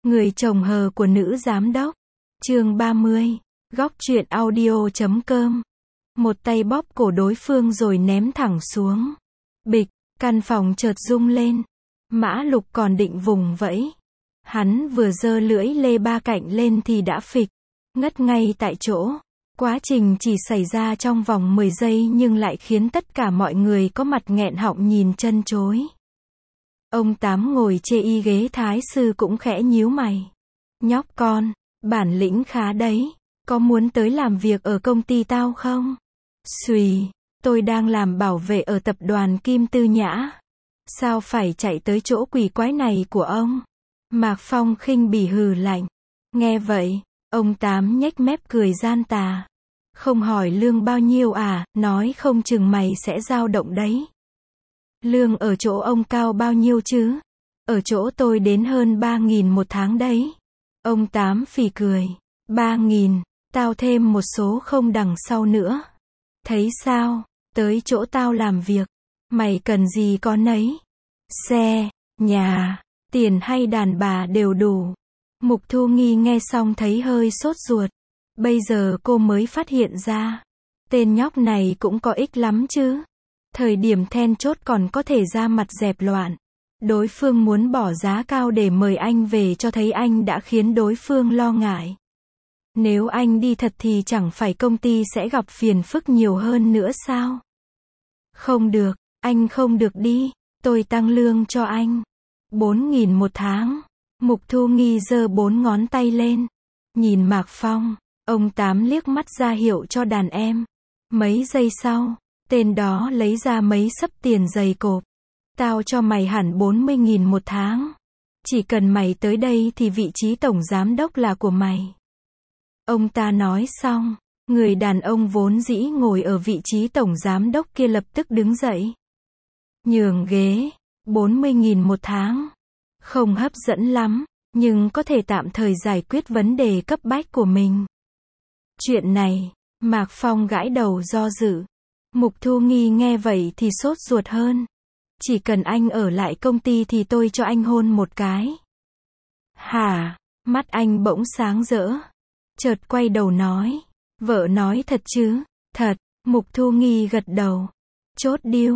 Người chồng hờ của nữ giám đốc. Chương 30. Góc truyện audio.com. Một tay bóp cổ đối phương rồi ném thẳng xuống. Bịch, căn phòng chợt rung lên. Mã Lục còn định vùng vẫy. Hắn vừa giơ lưỡi lê ba cạnh lên thì đã phịch, ngất ngay tại chỗ. Quá trình chỉ xảy ra trong vòng 10 giây nhưng lại khiến tất cả mọi người có mặt nghẹn họng nhìn chân chối. Ông Tám ngồi chê y ghế thái sư cũng khẽ nhíu mày. Nhóc con, bản lĩnh khá đấy, có muốn tới làm việc ở công ty tao không? Xùy, tôi đang làm bảo vệ ở tập đoàn Kim Tư Nhã. Sao phải chạy tới chỗ quỷ quái này của ông? Mạc Phong khinh bỉ hừ lạnh. Nghe vậy, ông Tám nhếch mép cười gian tà. Không hỏi lương bao nhiêu à, nói không chừng mày sẽ dao động đấy. Lương ở chỗ ông cao bao nhiêu chứ? Ở chỗ tôi đến hơn 3.000 một tháng đấy. Ông Tám phì cười. 3.000, tao thêm một số không đằng sau nữa. Thấy sao, tới chỗ tao làm việc, mày cần gì có nấy. Xe, nhà, tiền hay đàn bà đều đủ. Mục Thu Nghi nghe xong thấy hơi sốt ruột. Bây giờ cô mới phát hiện ra, tên nhóc này cũng có ích lắm chứ. Thời điểm then chốt còn có thể ra mặt dẹp loạn. Đối phương muốn bỏ giá cao để mời anh về cho thấy anh đã khiến đối phương lo ngại. Nếu anh đi thật thì chẳng phải công ty sẽ gặp phiền phức nhiều hơn nữa sao? Không được, anh không được đi, tôi tăng lương cho anh. 4.000 một tháng. Mục Thu Nghi giơ 4 ngón tay lên. Nhìn Mạc Phong, ông Tám liếc mắt ra hiệu cho đàn em. Mấy giây sau, tên đó lấy ra mấy xấp tiền dày cộp. Tao cho mày hẳn 40.000 một tháng. Chỉ cần mày tới đây thì vị trí tổng giám đốc là của mày. Ông ta nói xong, người đàn ông vốn dĩ ngồi ở vị trí tổng giám đốc kia lập tức đứng dậy. Nhường ghế, 40.000 một tháng. Không hấp dẫn lắm, nhưng có thể tạm thời giải quyết vấn đề cấp bách của mình. Chuyện này, Mạc Phong gãi đầu do dự. Mục Thu Nghi nghe vậy thì sốt ruột hơn. Chỉ cần anh ở lại công ty thì tôi cho anh hôn một cái. Hả? Mắt anh bỗng sáng rỡ. Chợt quay đầu nói. Vợ nói thật chứ? Thật. Mục Thu Nghi gật đầu. Chốt deal.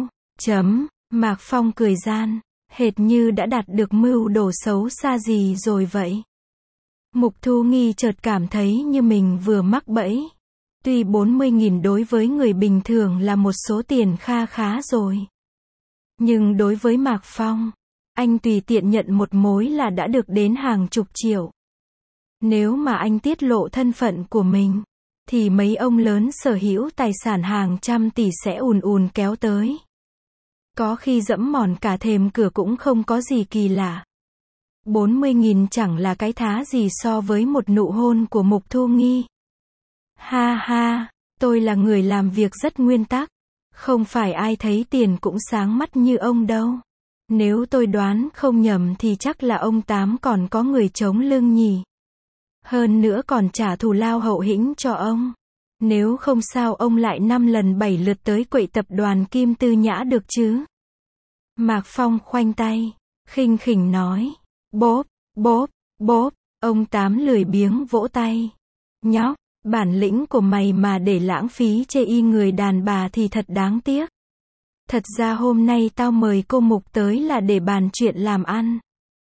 Mạc Phong cười gian. Hệt như đã đạt được mưu đồ xấu xa gì rồi vậy. Mục Thu Nghi chợt cảm thấy như mình vừa mắc bẫy. Tuy 40.000 đối với người bình thường là một số tiền kha khá rồi. Nhưng đối với Mạc Phong, anh tùy tiện nhận một mối là đã được đến hàng chục triệu. Nếu mà anh tiết lộ thân phận của mình, thì mấy ông lớn sở hữu tài sản hàng trăm tỷ sẽ ùn ùn kéo tới. Có khi dẫm mòn cả thềm cửa cũng không có gì kỳ lạ. 40.000 chẳng là cái thá gì so với một nụ hôn của Mục Thu Nghi. Ha ha, tôi là người làm việc rất nguyên tắc. Không phải ai thấy tiền cũng sáng mắt như ông đâu. Nếu tôi đoán không nhầm thì chắc là ông Tám còn có người chống lưng nhỉ. Hơn nữa còn trả thù lao hậu hĩnh cho ông. Nếu không sao ông lại 5 lần 7 lượt tới quậy tập đoàn Kim Tư Nhã được chứ. Mạc Phong khoanh tay, khinh khỉnh nói. Bốp, bốp, bốp, ông Tám lười biếng vỗ tay. Nhóc, bản lĩnh của mày mà để lãng phí chê y người đàn bà thì thật đáng tiếc. Thật ra hôm nay tao mời cô Mục tới là để bàn chuyện làm ăn.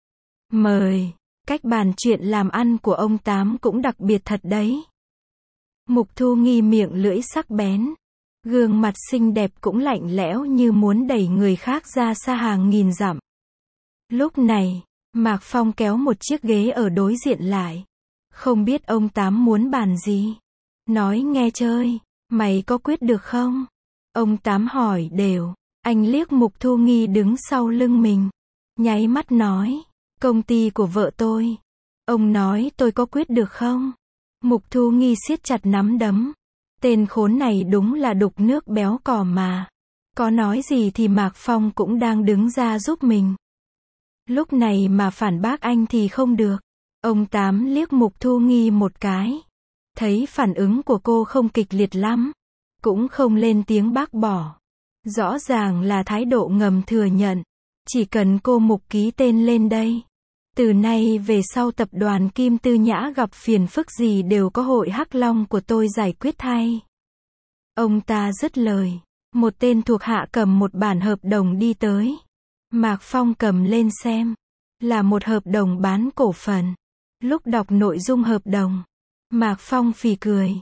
Mời, cách bàn chuyện làm ăn của ông Tám cũng đặc biệt thật đấy. Mục Thu Nghi miệng lưỡi sắc bén. Gương mặt xinh đẹp cũng lạnh lẽo như muốn đẩy người khác ra xa hàng nghìn dặm. Lúc này, Mạc Phong kéo một chiếc ghế ở đối diện lại. Không biết ông Tám muốn bàn gì. Nói nghe chơi, mày có quyết được không? Ông Tám hỏi đều. Anh liếc Mục Thu Nghi đứng sau lưng mình. Nháy mắt nói. Công ty của vợ tôi. Ông nói tôi có quyết được không? Mục Thu Nghi siết chặt nắm đấm. Tên khốn này đúng là đục nước béo cò mà. Có nói gì thì Mạc Phong cũng đang đứng ra giúp mình. Lúc này mà phản bác anh thì không được. Ông Tám liếc Mục Thu Nghi một cái. Thấy phản ứng của cô không kịch liệt lắm. Cũng không lên tiếng bác bỏ. Rõ ràng là thái độ ngầm thừa nhận. Chỉ cần cô Mục ký tên lên đây. Từ nay về sau tập đoàn Kim Tư Nhã gặp phiền phức gì đều có hội Hắc Long của tôi giải quyết thay. Ông ta dứt lời. Một tên thuộc hạ cầm một bản hợp đồng đi tới. Mạc Phong cầm lên xem. Là một hợp đồng bán cổ phần. Lúc đọc nội dung hợp đồng, Mạc Phong phì cười.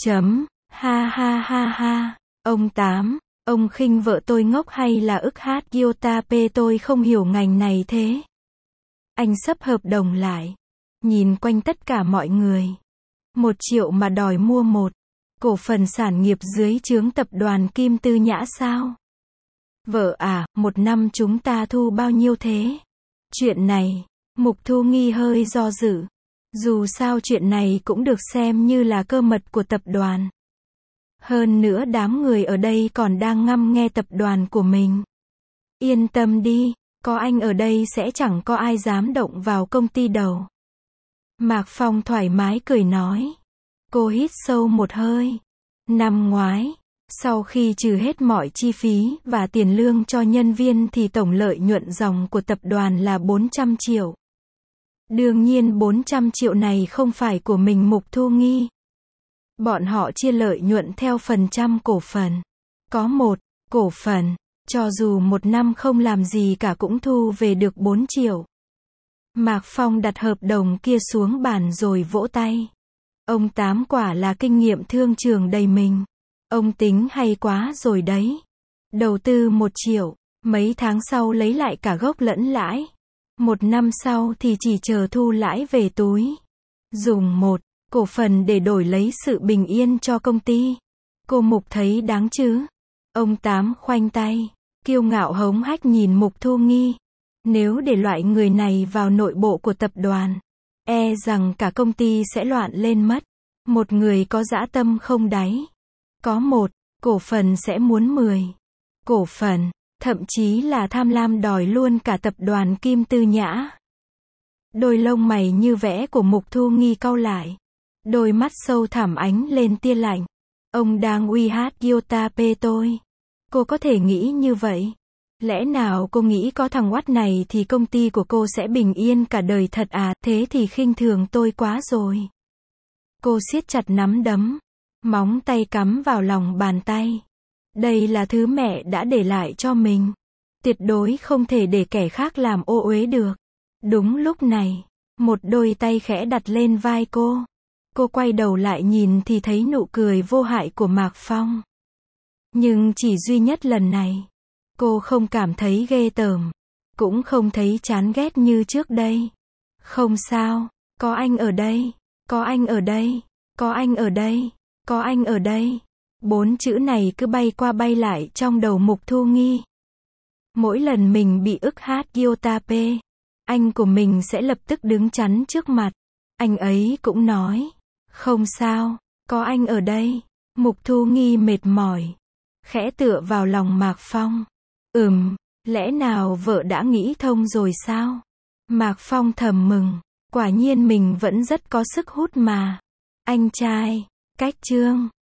Ha ha ha ha. Ông Tám, ông khinh vợ tôi ngốc hay là ức hát Gyota P, tôi không hiểu ngành này thế. Anh xấp hợp đồng lại. Nhìn quanh tất cả mọi người. 1 triệu mà đòi mua một cổ phần sản nghiệp dưới trướng tập đoàn Kim Tư Nhã sao? Vợ à, 1 năm chúng ta thu bao nhiêu thế? Chuyện này, Mục Thu Nghi hơi do dự. Dù sao chuyện này cũng được xem như là cơ mật của tập đoàn. Hơn nữa đám người ở đây còn đang ngâm nghe tập đoàn của mình. Yên tâm đi, có anh ở đây sẽ chẳng có ai dám động vào công ty đâu. Mạc Phong thoải mái cười nói. Cô hít sâu một hơi. Năm ngoái, sau khi trừ hết mọi chi phí và tiền lương cho nhân viên thì tổng lợi nhuận ròng của tập đoàn là 400 triệu. Đương nhiên 400 triệu này không phải của mình Mục Thu Nghi. Bọn họ chia lợi nhuận theo phần trăm cổ phần. Có một cổ phần, cho dù 1 năm không làm gì cả cũng thu về được 4 triệu. Mạc Phong đặt hợp đồng kia xuống bàn rồi vỗ tay. Ông Tám quả là kinh nghiệm thương trường đầy mình. Ông tính hay quá rồi đấy. Đầu tư 1 triệu, mấy tháng sau lấy lại cả gốc lẫn lãi. 1 năm sau thì chỉ chờ thu lãi về túi. Dùng một cổ phần để đổi lấy sự bình yên cho công ty. Cô Mục thấy đáng chứ? Ông Tám khoanh tay, kiêu ngạo hống hách nhìn Mục Thu Nghi. Nếu để loại người này vào nội bộ của tập đoàn, e rằng cả công ty sẽ loạn lên mất. Một người có dã tâm không đáy. Có một cổ phần sẽ muốn 10 cổ phần, thậm chí là tham lam đòi luôn cả tập đoàn Kim Tư Nhã. Đôi lông mày như vẽ của Mục Thu Nghi cau lại. Đôi mắt sâu thẳm ánh lên tia lạnh. Ông đang uy hát Gyota P tôi. Cô có thể nghĩ như vậy? Lẽ nào cô nghĩ có thằng oắt này thì công ty của cô sẽ bình yên cả đời thật à? Thế thì khinh thường tôi quá rồi. Cô siết chặt nắm đấm. Móng tay cắm vào lòng bàn tay. Đây là thứ mẹ đã để lại cho mình. Tuyệt đối không thể để kẻ khác làm ô uế được. Đúng lúc này, một đôi tay khẽ đặt lên vai cô. Cô quay đầu lại nhìn thì thấy nụ cười vô hại của Mạc Phong. Nhưng chỉ duy nhất lần này, cô không cảm thấy ghê tởm, cũng không thấy chán ghét như trước đây. Không sao, có anh ở đây, có anh ở đây, có anh ở đây, có anh ở đây. 4 chữ này cứ bay qua bay lại trong đầu Mục Thu Nghi. Mỗi lần mình bị ức hát Gyota P, anh của mình sẽ lập tức đứng chắn trước mặt. Anh ấy cũng nói, không sao, có anh ở đây. Mục Thu Nghi mệt mỏi, khẽ tựa vào lòng Mạc Phong. Lẽ nào vợ đã nghĩ thông rồi sao? Mạc Phong thầm mừng, quả nhiên mình vẫn rất có sức hút mà. Anh trai, cách chương